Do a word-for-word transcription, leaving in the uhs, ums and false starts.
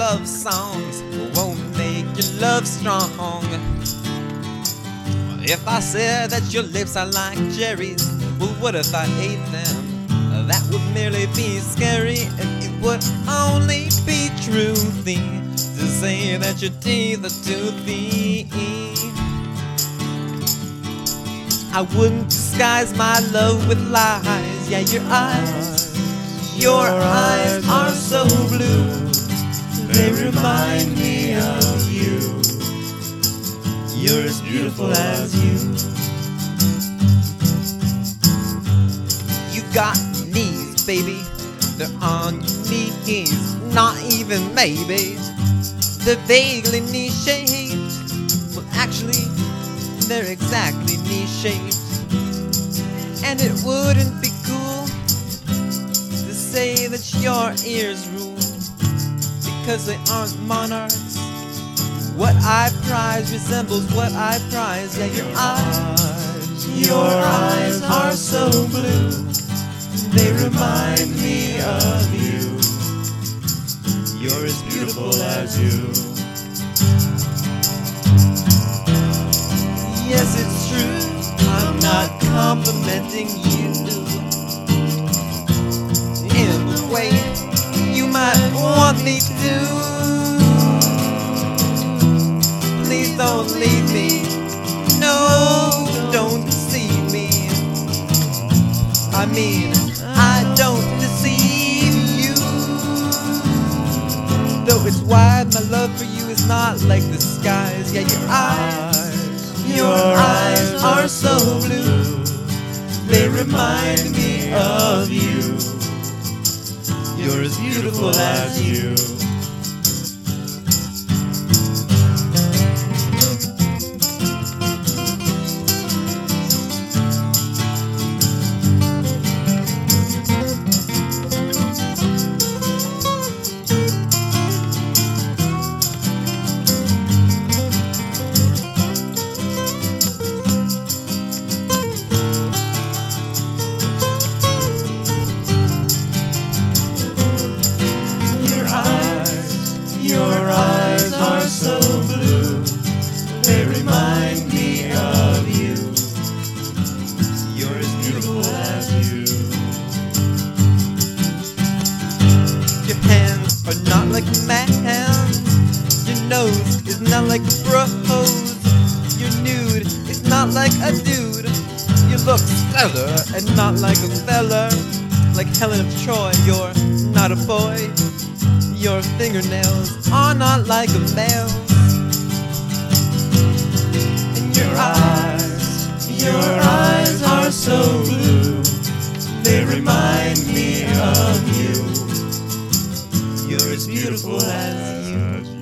love songs won't make your love strong. If I said that your lips are like cherries, well, what if I ate them? That would merely be scary, and it would only be truthy to say that your teeth are toothy. I wouldn't disguise my love with lies. Yeah, your eyes, your eyes are so blue, they remind me of you. You're as beautiful as you. You got knees, baby, they're on your knees. Not even maybe, they're vaguely knee-shaped. Well, actually, they're exactly knee-shaped. And it wouldn't be cool to say that your ears rule, because they aren't monarchs. What I prize resembles what I prize. Yeah, your eyes, your eyes are so blue, they remind me of you. You're as beautiful as you. Yes, it's true, I'm not complimenting you in the way you might want me to. Please don't leave me, no, don't deceive me. I mean, I don't deceive you. Though it's wide, my love for you is not like the skies. Yeah, your eyes, your eyes are so blue, they remind me of you. You're as beautiful as you. Your eyes are so blue, they remind me of you. You're as beautiful as you. Your hands are not like a man's. Your nose is not like a bro's. You're nude, it's not like a dude. You look stellar and not like a fella. Like Helen of Troy, you're not a boy. Your fingernails are not like a male's. And your eyes, your eyes are so blue, they remind me of you. You're as beautiful as you.